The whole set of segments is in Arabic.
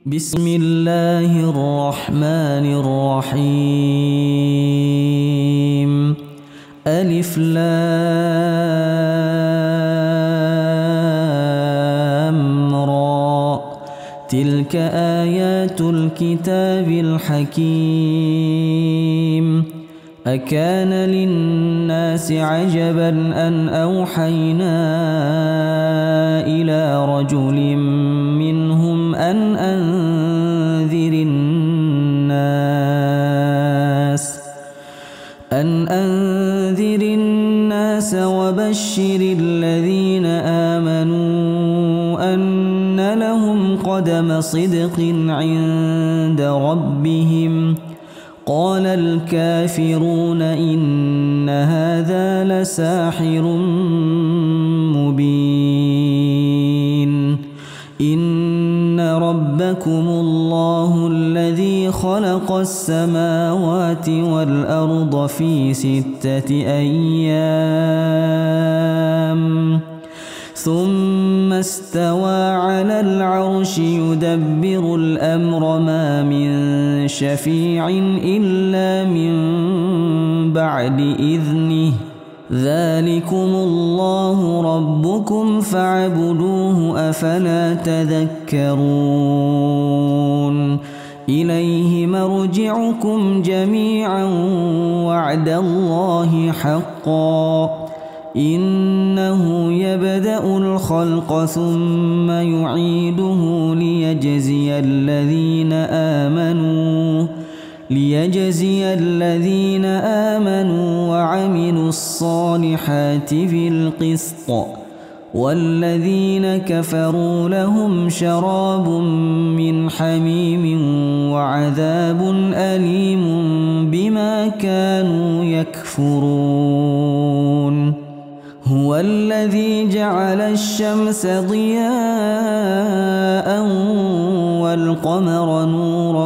بسم الله الرحمن الرحيم. ألف لام را. تلك آيات الكتاب الحكيم. أكان للناس عجبا أن أوحينا إلى رجل منهم أن أنذر الناس وبشر الذين آمنوا أن لهم قدم صدق عند ربهم. قال الكافرون إن هذا لساحر مبين. إن ربكم الله الذي خلق السماوات والأرض في 6 أيام ثم استوى على العرش يدبر الأمر ما من شفيع إلا من بعد إذنه. ذلكم الله ربكم فاعبدوه أفلا تذكرون. إليه مرجعكم جميعا وعد الله حقا. إنه يبدأ الخلق ثم يعيده ليجزي الذين آمنوا وعملوا الصالحات بالقسط. والذين كفروا لهم شراب من حميم وعذاب أليم بما كانوا يكفرون. هو الذي جعل الشمس ضياء والقمر نورا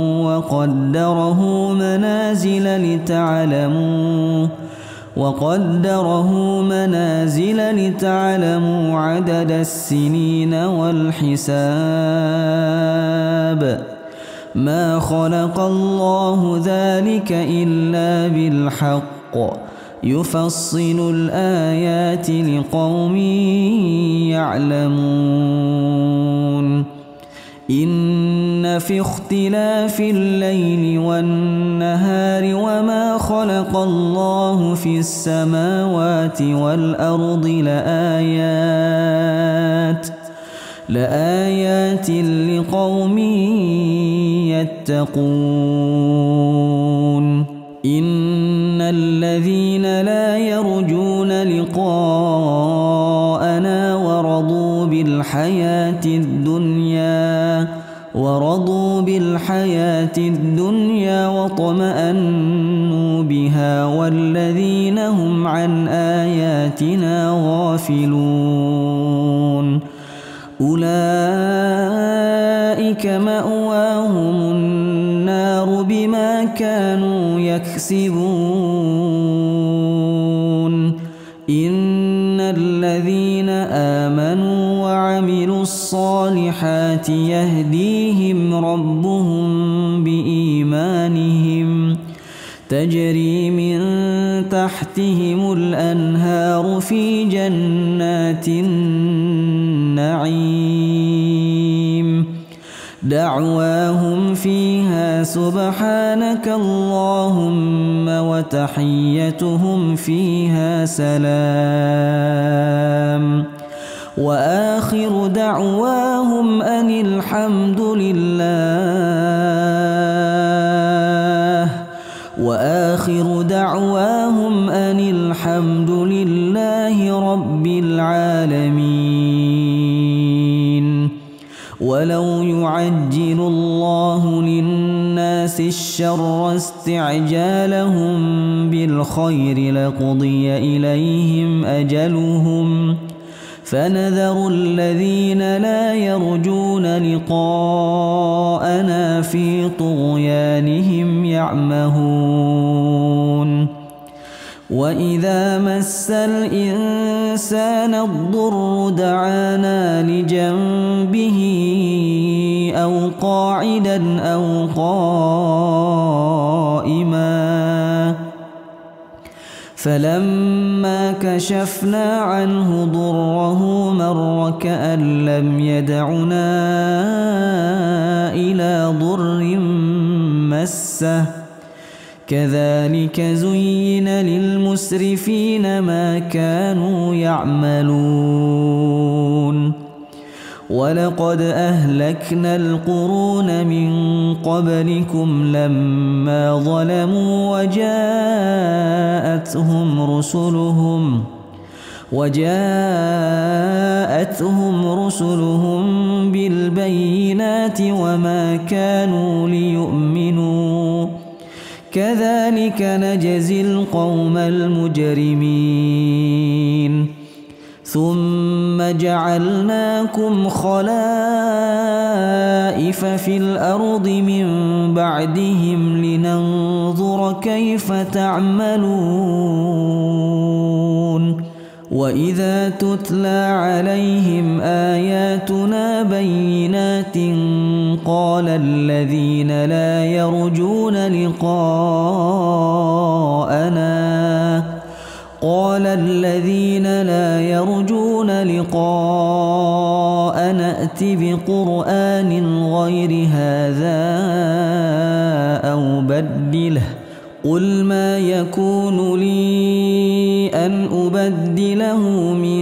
وقدره منازل لتعلموا عدد السنين والحساب. ما خلق الله ذلك إلا بالحق يفصل الآيات لقوم يعلمون. إن في اختلاف الليل والنهار وما خلق الله في السماوات والأرض لآيات لقوم يتقون. إن الذين لا يرجون لقاءنا ورضوا بالحياة الدنيا واطمأنوا بها والذين هم عن آياتنا غافلون أولئك مأواهم النار بما كانوا يكسبون. إن الذين آمنوا وعملوا الصالحات يهديهم ربهم بإيمانهم تجري من تحتهم الأنهار في جنات النعيم. دعواهم فيها سبحانك اللهم وتحيتهم فيها سلام. وآخر دعواهم أن الحمد لله رب العالمين. ولو يعجل الله للناس الشر استعجالهم بالخير لقضي إليهم أجلهم فنذر الذين لا يرجون لقاءنا في طغيانهم يعمهون. وإذا مس الإنسان الضر دعانا لجنبه أو قاعدا أو قائما فلما كشفنا عنه ضره مر كأن لم يدعنا إلى ضر مسه كذلك زين للمسرفين ما كانوا يعملون ولقد أهلكنا القرون من قبلكم لما ظلموا وجاءتهم رسلهم بالبينات وما كانوا ليؤمنوا كذلك نجزي القوم المجرمين ثم جعلناكم خلائف في الأرض من بعدهم لننظر كيف تعملون وإذا تتلى عليهم آياتنا بينات قال الذين لا يرجون لقاءنا ائت بقرآن غير هذا أو بدله قل ما يكون لي أن أبدله من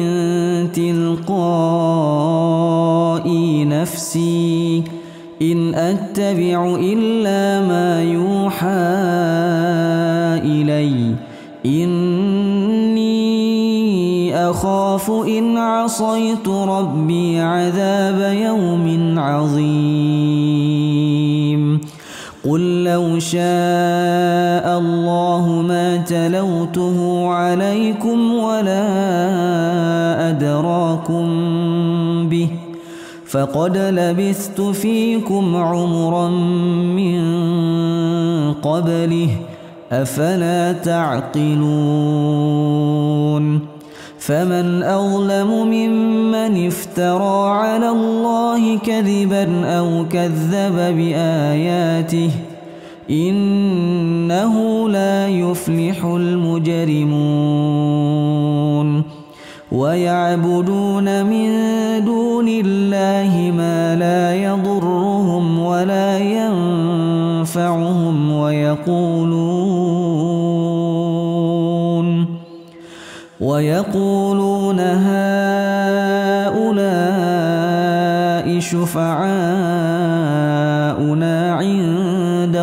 تلقاء نفسي إن أتبع إلا ما يوحى إلي إني أخاف إن عصيت ربي عذاب يوم عظيم قل لو شاء الله ما تلوته عليكم ولا أدراكم به فقد لبثت فيكم عمرا من قبله أفلا تعقلون فمن أظلم ممن افترى على الله كذبا أو كذب بآياته إنه لا يفلح المجرمون ويعبدون من دون الله ما لا يضرهم ولا ينفعهم ويقولون هؤلاء شفعاؤنا عند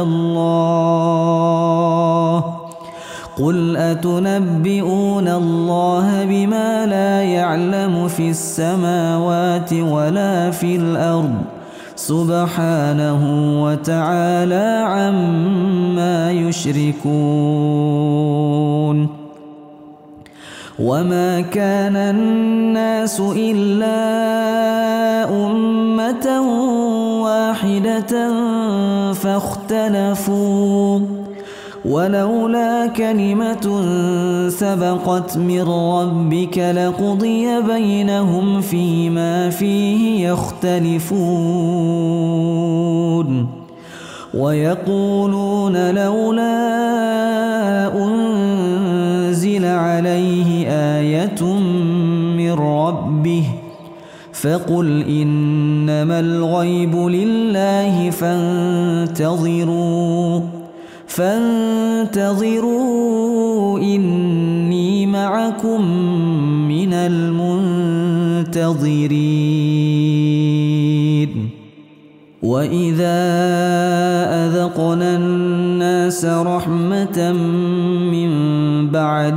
الله قل أتنبئون الله بما لا يعلم في السماوات ولا في الأرض سبحانه وتعالى عما يشركون وما كان الناس إلا أمة واحدة فاختلفوا ولولا كلمة سبقت من ربك لقضي بينهم فيما فيه يختلفون ويقولون لولا أنزل عليه آية من ربه فقل إنما الغيب لله فانتظروا إني معكم من المنتظرين وإذا أذقنا الناس رحمة من بعد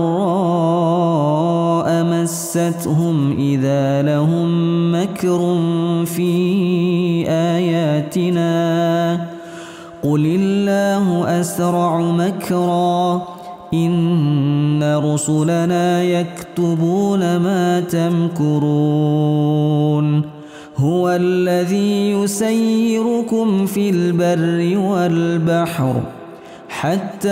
ضراء مستهم إذا لهم مكر في آياتنا قل الله أسرع مكرا إن رسلنا يكتبون ما تمكرون هو الذي يسيركم في البر والبحر حتى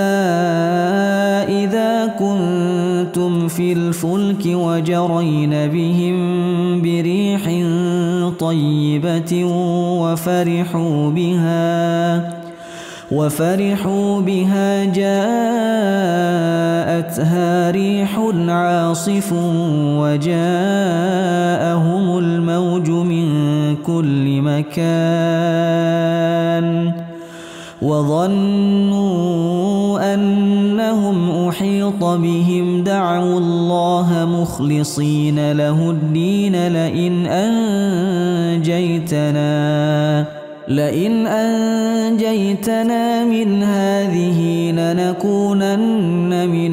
إذا كنتم في الفلك وجرين بهم بريح طيبة وفرحوا بها جاءتها ريح عاصف وجاءهم الموج من كل مكان وظنوا أنهم أحيط بهم دعوا الله مخلصين له الدين لئن أنجيتنا من هذه لنكونن من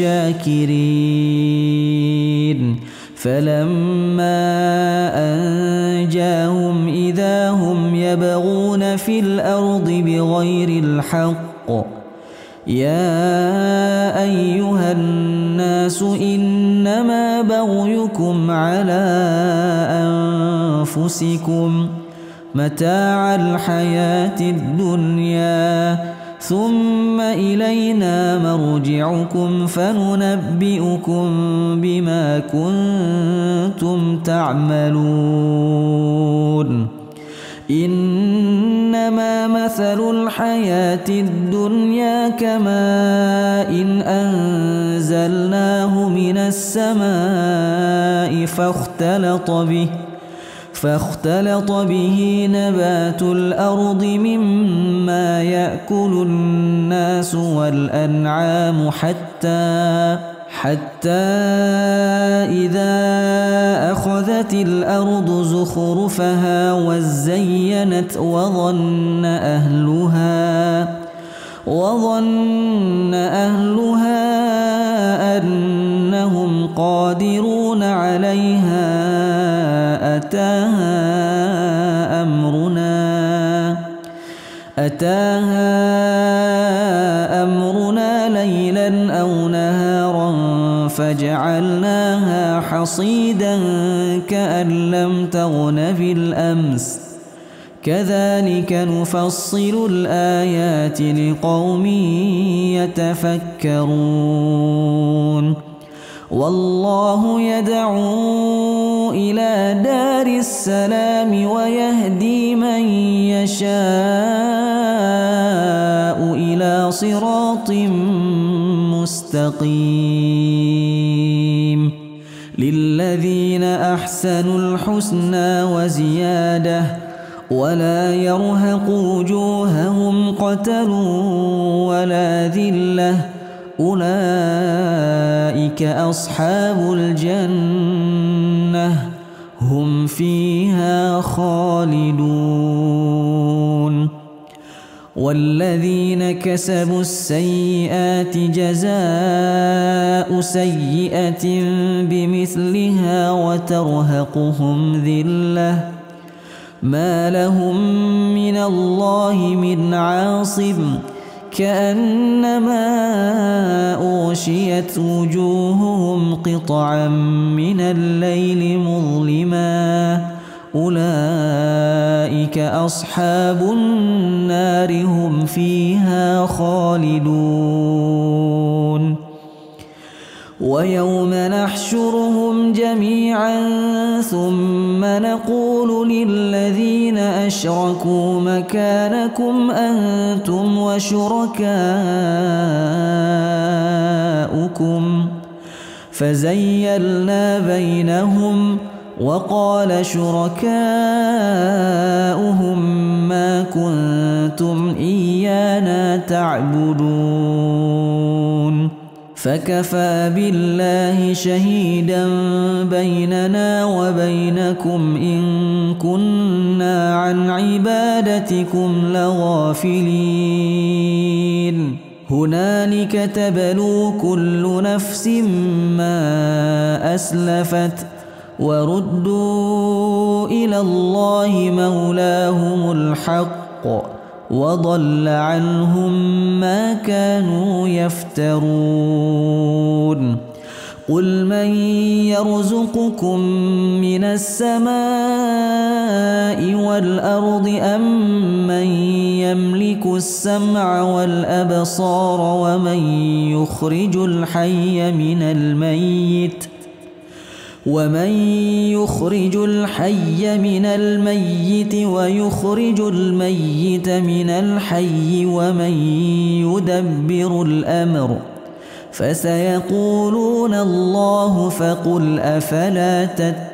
الشاكرين فلما أنجاهم إذا هم يبغون في الأرض بغير الحق يا أيها الناس إنما بغيكم على أنفسكم متاع الحياة الدنيا ثم إلينا مرجعكم فننبئكم بما كنتم تعملون إنما مثل الحياة الدنيا كماء إن أنزلناه من السماء فاختلط به نبات الأرض مما يأكل الناس والأنعام حتى إذا أخذت الأرض زخرفها وزينت وظن أهلها أنهم قادرون عليها أتاها أمرنا ليلا أو نهارا فجعلناها حصيدا كأن لم تغن بالأمس كذلك نفصل الآيات لقوم يتفكرون والله يدعو إلى دار السلام ويهدي من يشاء إلى صراط مستقيم للذين أحسنوا الحسنى وزيادة ولا يرهق وجوههم قتر ولا ذلة أولئك أصحاب الجنة هم فيها خالدون والذين كسبوا السيئات جزاء سيئة بمثلها وترهقهم ذلة ما لهم من الله من عاصم كأنما أغشيت وجوههم قطعا من الليل مظلما أولئك أصحاب النار هم فيها خالدون ويوم نحشرهم جميعا ثم نقول للذين أشركوا مكانكم أنتم وشركاؤكم فزيلنا بينهم وقال شركاؤهم ما كنتم إيانا تعبدون فكفى بالله شهيدا بيننا وبينكم إن كنا عن عبادتكم لغافلين هنالك تبلو كل نفس ما أسلفت وردوا إلى الله مولاهم الحق وضل عنهم ما كانوا يفترون قل من يرزقكم من السماء والأرض أم من يملك السمع والأبصار ومن يخرج الحي من الميت ويخرج الميت من الحي ومن يدبر الأمر فسيقولون الله فقل أفلا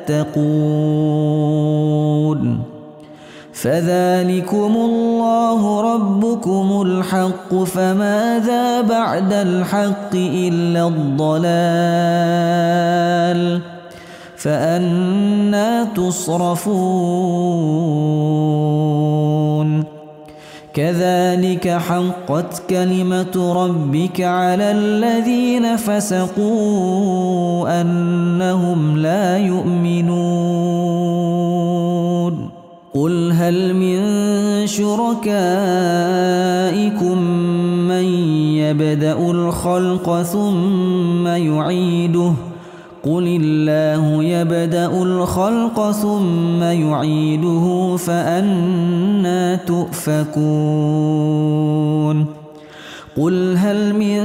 تتقون فذلكم الله ربكم الحق فماذا بعد الحق إلا الضلال فأنى تصرفون كذلك حقت كلمة ربك على الذين فسقوا أنهم لا يؤمنون قل هل من شركائكم من يبدأ الخلق ثم يعيده قل الله يبدأ الخلق ثم يعيده فأنى تؤفكون قل هل من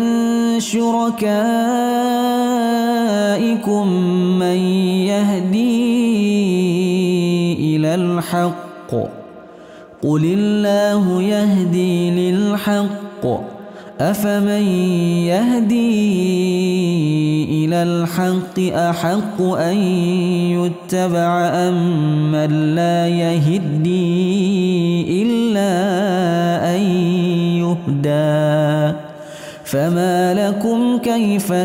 شركائكم من يهدي إلى الحق قل الله يهدي للحق أفمن يهدي إلى الحق أحق أن يتبع أم من لا يهدي إلا أن يهدى فما لكم كيف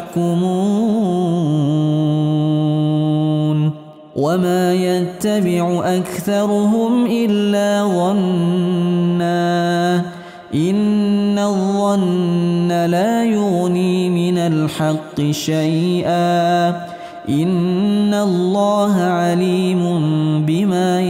تحكمون وما يتبع أكثرهم إلا ظنًّا إن الظن لا يغني من الحق شيئا إن الله عليم بما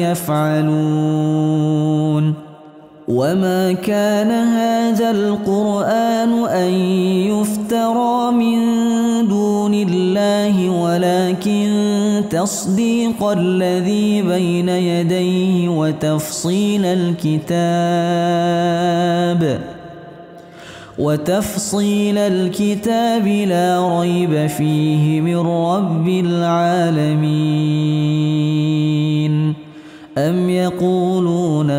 يفعلون وما كان هذا القرآن أن يفترى من دون الله ولكن تصديق الذي بين يديه وتفصيل الكتاب لا ريب فيه من رب العالمين أم يقولون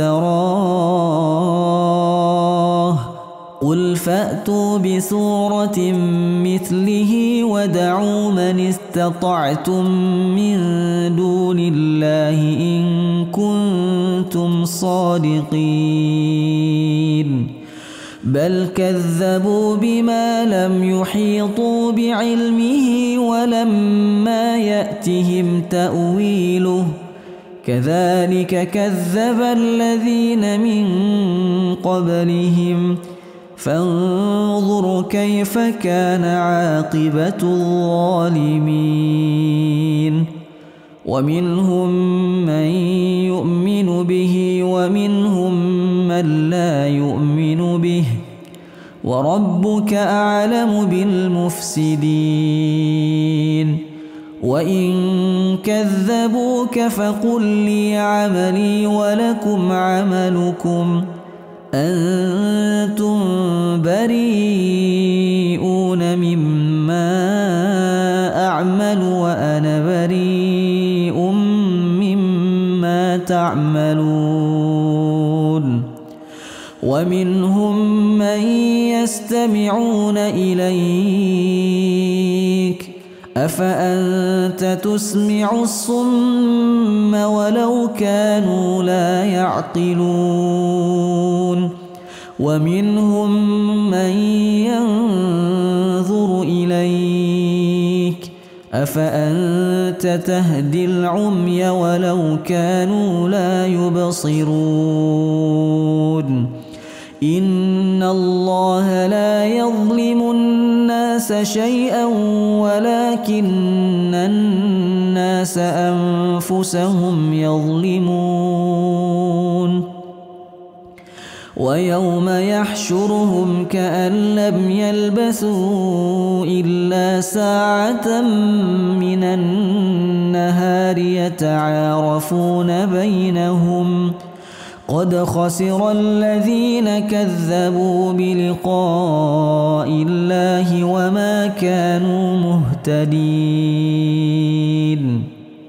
افتراه قل فأتوا بسورة مثله ودعوا من استطعتم من دون الله إن كنتم صادقين بل كذبوا بما لم يحيطوا بعلمه ولما يأتهم تأويله كذلك كذب الذين من قبلهم فانظر كيف كان عاقبة الظالمين ومنهم من يؤمن به ومنهم من لا يؤمن به وربك أعلم بالمفسدين وإن كذبوك فقل لي عملي ولكم عملكم أنتم بريئون مما أعمل وأنا بريء مما تعملون ومنهم من يستمعون إليك أفأنت تسمع الصم ولو كانوا لا يعقلون ومنهم من ينظر إليك أفأنت تهدي العمي ولو كانوا لا يبصرون إن الله لا يظلم الناس شيئا ولكن الناس أنفسهم يظلمون ويوم يحشرهم كأن لم يلبثوا إلا ساعة من النهار يتعارفون بينهم قد خسر الذين كذبوا بلقاء الله وما كانوا مهتدين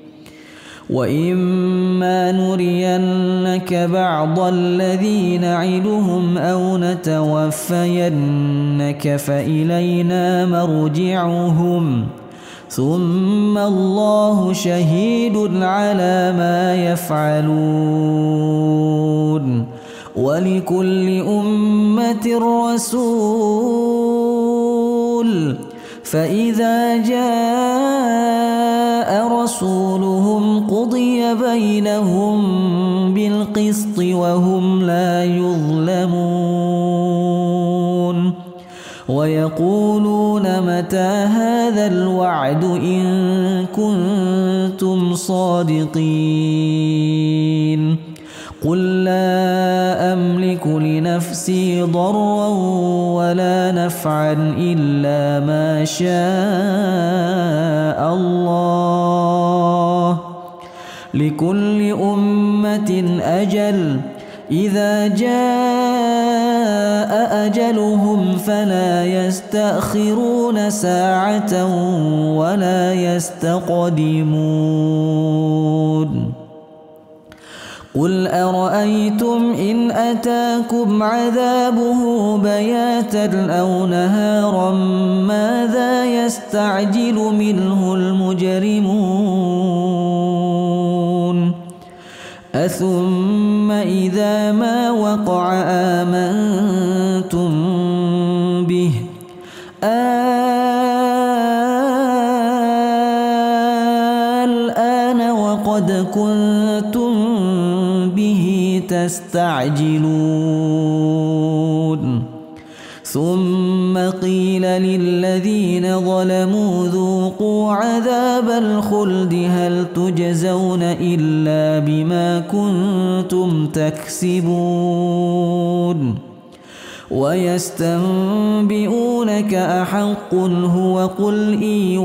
وإما نرينك بعض الذي نعدهم أو نتوفينك فإلينا مرجعهم ثم الله شهيد على ما يفعلون ولكل أمة رسول فإذا جاء رسولهم قضي بينهم بالقسط وهم لا يظلمون ويقولون متى هذا الوعد إن كنتم صادقين قل لا أملك لنفسي ضرا ولا نفعا إلا ما شاء الله لكل أمة أجل إذا جاء أجلهم فلا يستأخرون ساعة ولا يستقدمون قل أرأيتم إن أتاكم عذابه بياتا أو نهارا ماذا يستعجل منه المجرمون أثم إذا ما وقع آمنتم به الآن وقد كنتم به تستعجلون ثم قيل للذين ظلموا ذوقوا عذاب الخلد هل تجزون إلا بما كنتم تكسبون ويستنبئونك أحق هو قل إي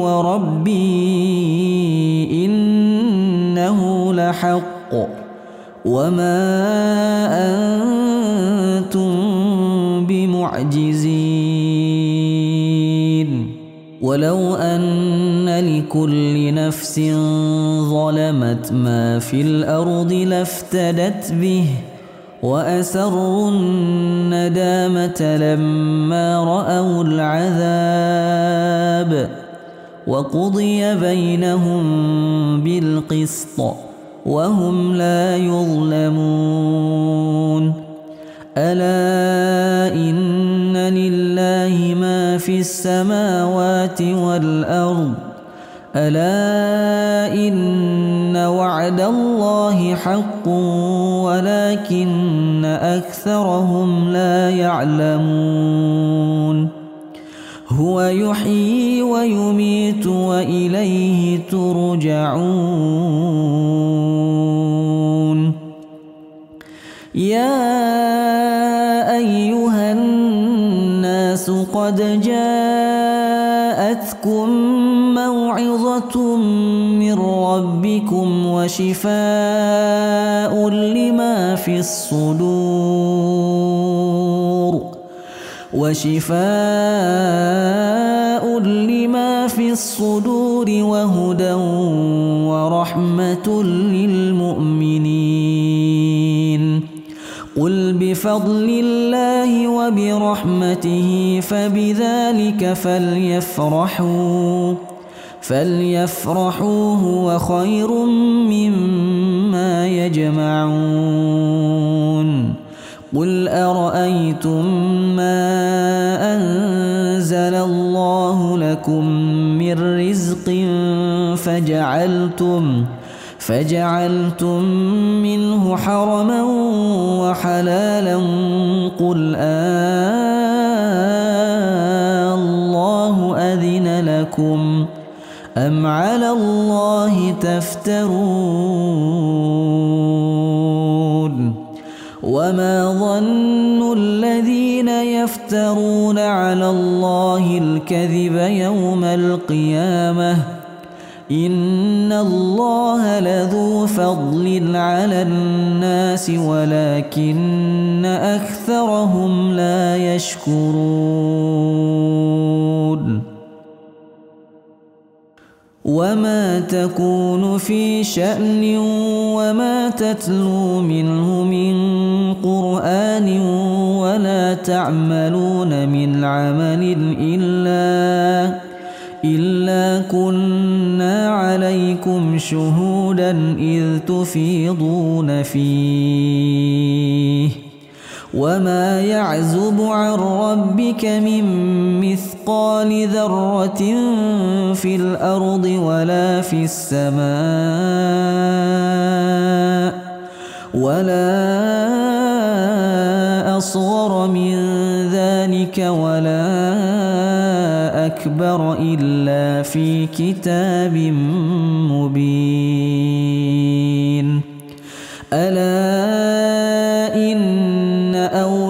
وربي إنه لحق وما أنتم بمعجزين ولو أن لكل نفس ظلمت ما في الأرض لافتدت به وأسروا الندامة لما رأوا العذاب وقضي بينهم بالقسط وهم لا يظلمون ألا إن لله ما في السماوات والأرض ألا إن وعد الله حق ولكن أكثرهم لا يعلمون هو يحيي ويميت وإليه ترجعون يا أيها الناس قد جاءتكم موعظة من ربكم وشفاء لما في الصدور وهدى ورحمة للمؤمنين قل بفضل الله وبرحمته فبذلك فليفرحوا هو خير مما يجمعون قل أرأيتم ما أنزل الله لكم من رزق فجعلتم منه حرما وحلالا قل الله أذن لكم أم على الله تفترون وما ظن الذين يفترون على الله الكذب يوم القيامة إن الله لذو فضل على الناس ولكن أكثرهم لا يشكرون وما تكون في شأن وما تتلو منه من قرآن ولا تعملون من عمل إلا كنا عليكم شهودا إذ تفيضون فيه وما يعزب عن ربك من مثقال ذرة في الأرض ولا في السماء ولا أصغر من ذلك ولا أكبر إلا في كتاب مبين ألا إن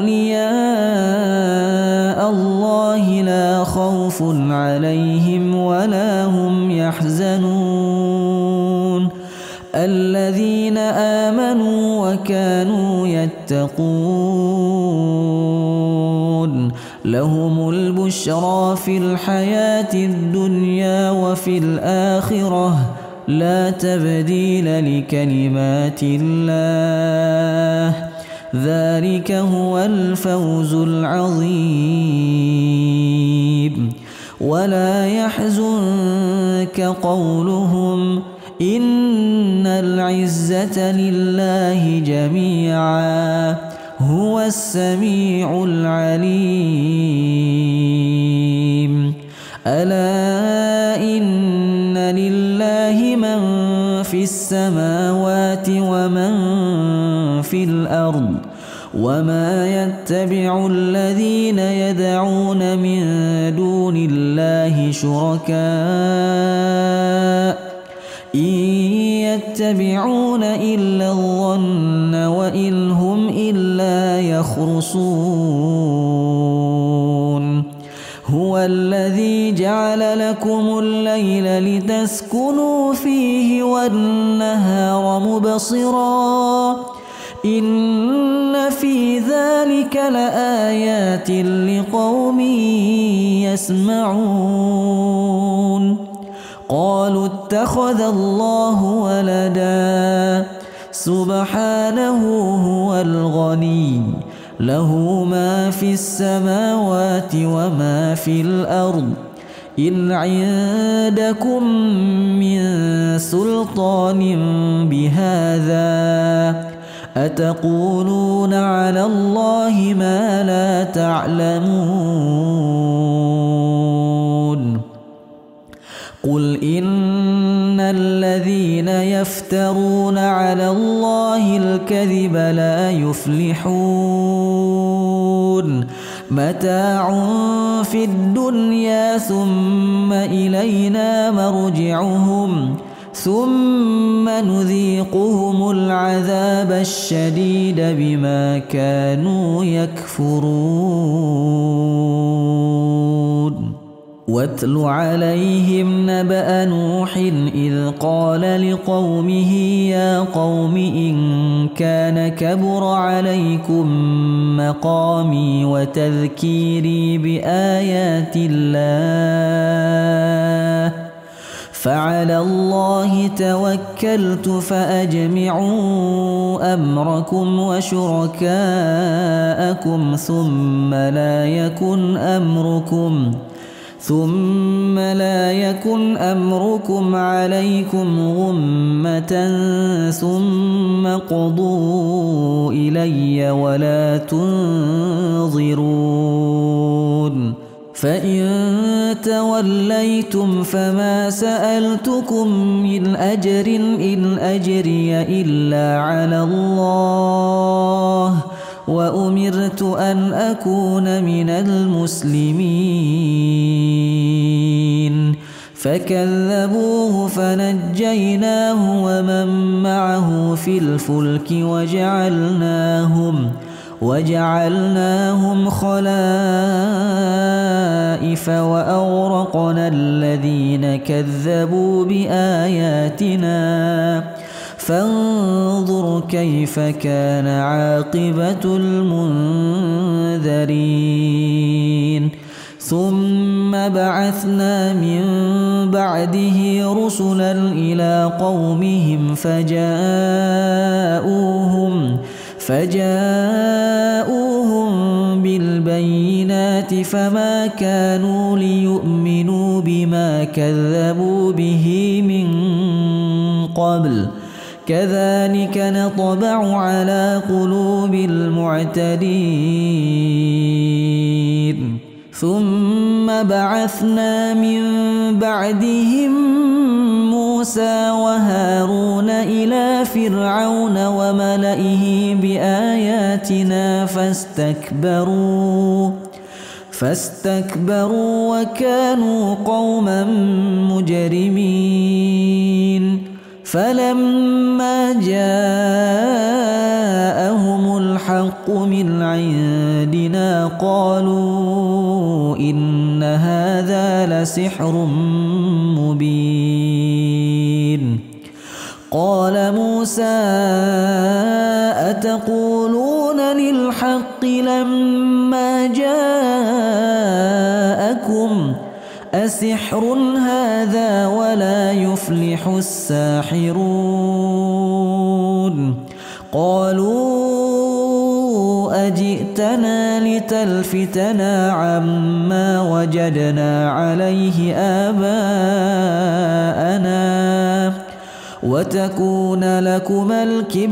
أولياء الله لا خوف عليهم ولا هم يحزنون الذين آمنوا وكانوا يتقون لهم البشرى في الحياة الدنيا وفي الآخرة لا تبديل لكلمات الله ذلك هو الفوز العظيم ولا يحزنك قولهم إن العزة لله جميعا هو السميع العليم ألا إن لله من في السماوات ومن في الأرض وما يتبع الذين يدعون من دون الله شركاء إن يتبعون إلا الظن وإن هم إلا يخرصون هو الذي جعل لكم الليل لتسكنوا فيه والنهار مبصرا إن في ذلك لآيات لقوم يسمعون قالوا اتخذ الله ولدا سبحانه هو الغني له ما في السماوات وما في الأرض إن عندكم من سلطان بهذا أتقولون على الله ما لا تعلمون قل إن الذين يفترون على الله الكذب لا يفلحون متاع في الدنيا ثم إلينا مرجعهم ثم نذيقهم العذاب الشديد بما كانوا يكفرون واتل عليهم نبأ نوح إذ قال لقومه يا قوم إن كان كبر عليكم مقامي وتذكيري بآيات الله فعلى الله توكلت فأجمعوا أمركم وشركاءكم ثم لا يكن أمركم عليكم غمة ثم قضوا إلي ولا تنظرون فإن توليتم فما سألتكم من أجر إن أجري إلا على الله وأمرت أن أكون من المسلمين فكذبوه فنجيناه ومن معه في الفلك وجعلناهم خلائف وأغرقنا الذين كذبوا بآياتنا فانظر كيف كان عاقبة المنذرين ثم بعثنا من بعده رسلا إلى قومهم فجاءوهم بالبينات فما كانوا ليؤمنوا بما كذبوا به من قبل كذلك نطبع على قلوب المعتدين ثم بعثنا من بعدهم موسى وهارون إلى فرعون وملئه بآياتنا فاستكبروا وكانوا قوما مجرمين فلما جاءهم الحق من عندنا قالوا إن هذا لسحر مبين قال موسى أتقولون للحق لما جاءكم أسحر هذا ولا يفلح الساحرون قالوا أجئتنا لتلفتنا عما وجدنا عليه آباءنا وتكون لكما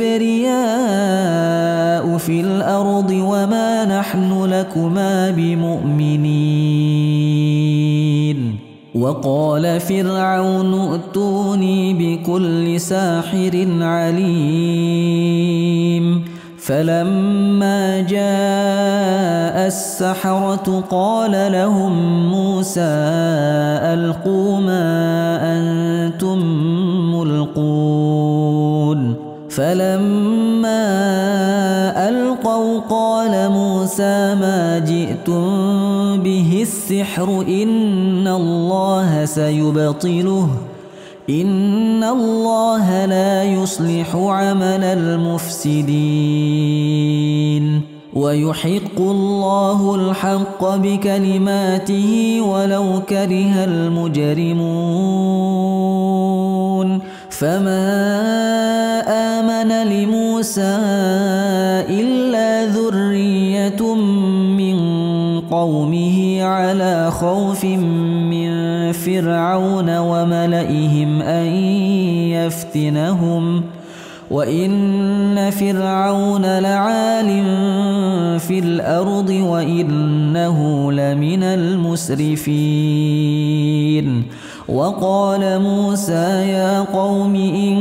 الكبرياء في الأرض وما نحن لكما بمؤمنين وقال فرعون ائتوني بكل ساحر عليم فلما جاء السحرة قال لهم موسى ألقوا ما أنتم ملقون فلما ألقوا قال موسى ما جئتم به السحر إن الله سيبطله إن الله لا يصلح عمل المفسدين ويحق الله الحق بكلماته ولو كره المجرمون فما آمن لموسى إلا ذرية من قومه على خوف من فرعون وملئهم أن يفتنهم وإن فرعون لعال في الأرض وإنه لمن المسرفين وقال موسى يا قوم إن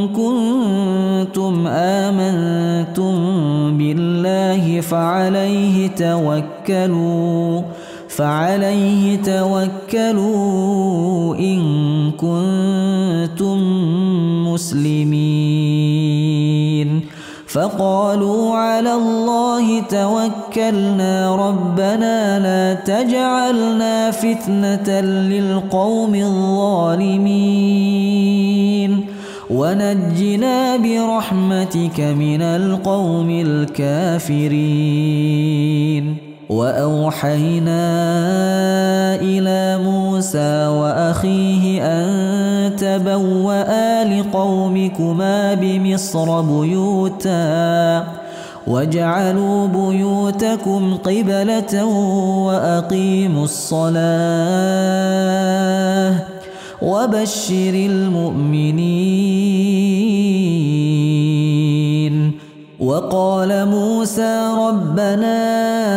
كنتم آمنتم بالله فعليه توكلوا إن كنتم مسلمين فقالوا على الله توكلنا ربنا لا تجعلنا فتنة للقوم الظالمين ونجنا برحمتك من القوم الكافرين وأوحينا إلى موسى وأخيه أن تبوأ لقومكما بمصر بيوتا واجعلوا بيوتكم قبلة وأقيموا الصلاة وبشر المؤمنين وقال موسى ربنا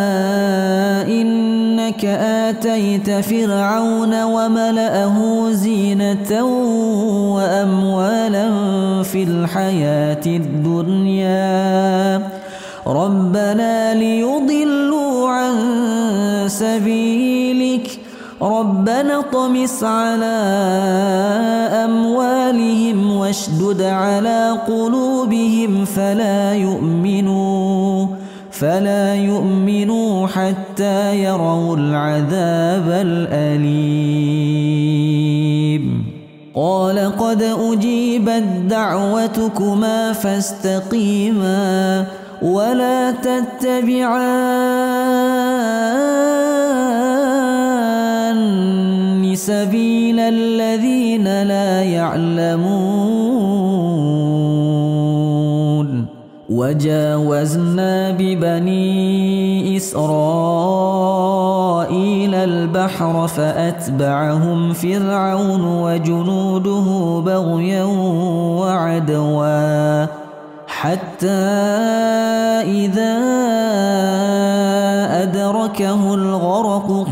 إنك آتيت فرعون وملأه زينة وأموالا في الحياة الدنيا ربنا ليضلوا عن سبيلك ربنا اطمس على أموالهم واشدد على قلوبهم فلا يؤمنوا حتى يروا العذاب الأليم قال قد أجيبت دعوتكما فاستقيما ولا تتبعان سبيل الذين لا يعلمون وجاوزنا ببني إسرائيل البحر فأتبعهم فرعون وجنوده بغيا وعدوا حتى إذا أدركه الغرق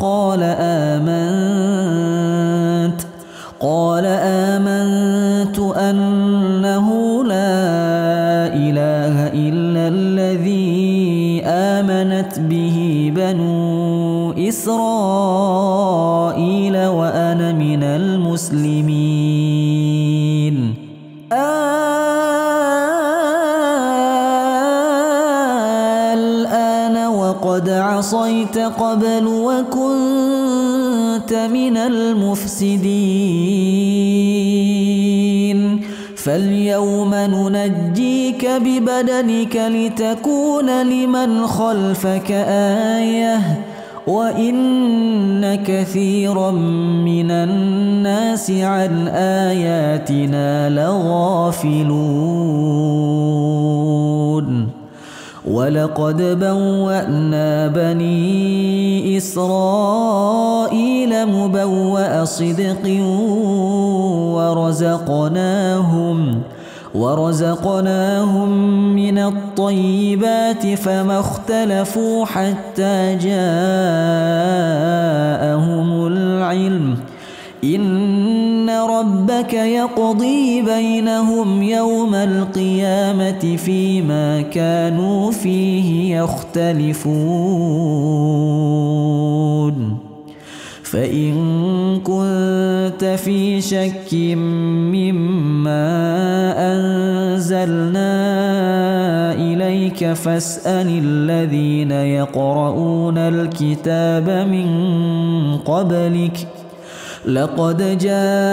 قال آمنت أنه لا إله إلا الذي آمنت به بنو إسرائيل وأنا من المسلمين الآن وقد عصيت قبل وكنت من المفسدين فاليوم ننجيك ببدنك لتكون لمن خلفك آية وإن كثيرا من الناس عن آياتنا لغافلون ولقد بوأنا بني إسرائيل مبوأ صدق ورزقناهم من الطيبات فما اختلفوا حتى جاءهم العلم إن ربك يقضي بينهم يوم القيامة فيما كانوا فيه يختلفون فإن كنت في شك مما أنزلنا إليك فاسأل الذين يقرؤون الكتاب من قبلك لقد جاءك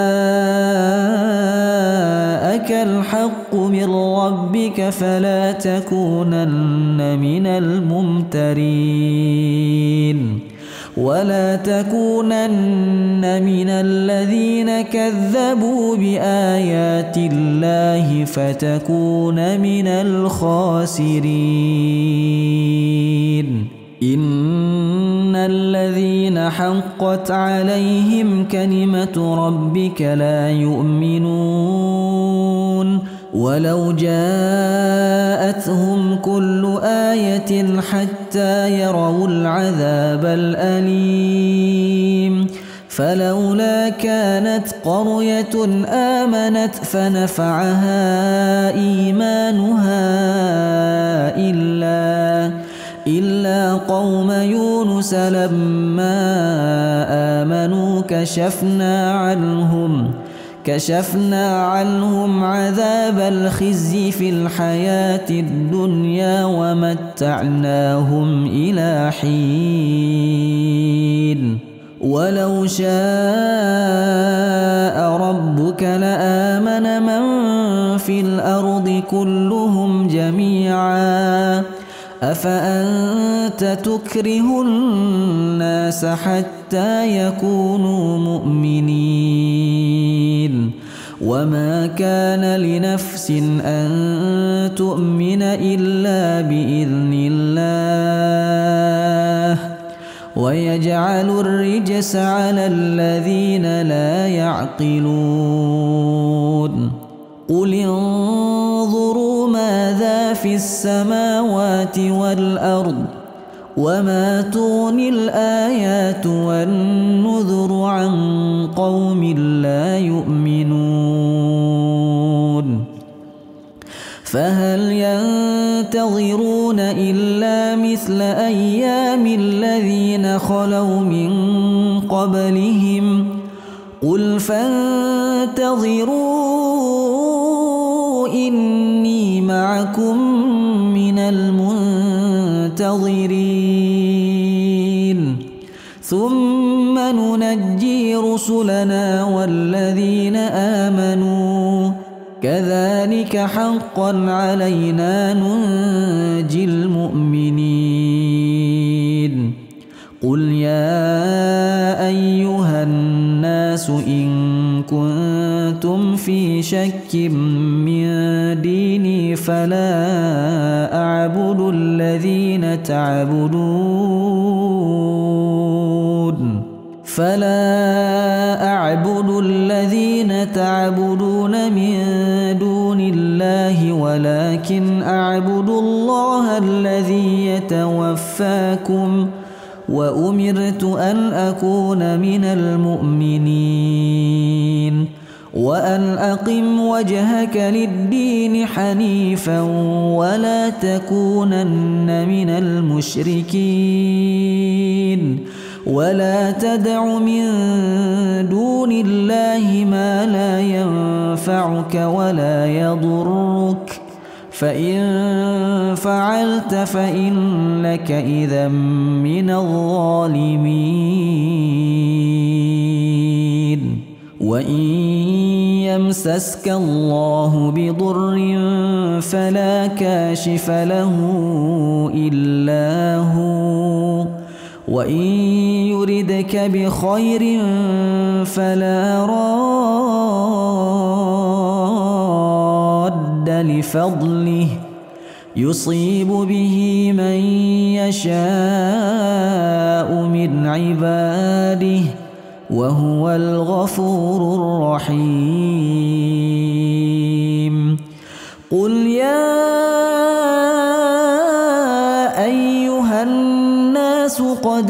الحق من ربك فلا تكونن من الممترين ولا تكونن من الذين كذبوا بآيات الله فتكون من الخاسرين إن الذين حقت عليهم كلمة ربك لا يؤمنون ولو جاءتهم كل آية حتى يروا العذاب الأليم فلولا كانت قرية آمنت فنفعها إيمانها إلا قوم يونس لما آمنوا كشفنا عنهم عذاب الخزي في الحياة الدنيا ومتعناهم إلى حين ولو شاء ربك لآمن من في الأرض كلهم جميعا أفأنت تكره الناس حتى يكونوا مؤمنين وما كان لنفس أن تؤمن إلا بإذن الله ويجعل الرجس على الذين لا يعقلون قل انظروا ماذا في السماوات والأرض وما تغني الآيات والنذر عن قوم لا يؤمنون فهل ينتظرون إلا مثل أيام الذين خلوا من قبلهم قل فانتظروا إني معكم من المنتظرين ثم ننجي رسلنا والذين آمنوا كذلك حقا علينا ننجي المؤمنين قل يا أيها الناس إن كنتم في شك من ديني فلا أعبد الذين تعبدون من دون الله ولكن أعبد الله الذي يتوفاكم وأمرت أن أكون من المؤمنين وأن أقم وجهك للدين حنيفا ولا تكونن من المشركين ولا تدع من دون الله ما لا ينفعك ولا يضرك فإن فعلت فإنك إذا من الظالمين وإن يمسسك الله بضر فلا كاشف له إلا هو وإن يردك بخير فلا راد لفضله يصيب به من يشاء من عباده وهو الغفور الرحيم قل يا أيها الناس قد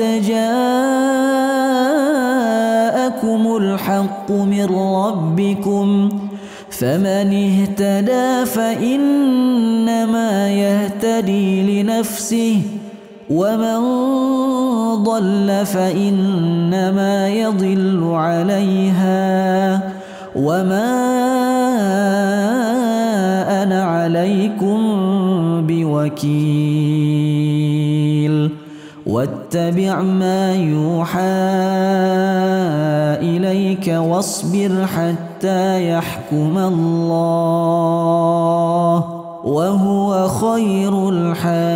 جاءكم الحق من ربكم فمن اهتدى فإنما يهتدي لنفسه ومن ضل فإنما يضل عليها وما أنا عليكم بوكيل واتبع ما يوحى إليك واصبر حتى يحكم الله وهو خير الحاكمين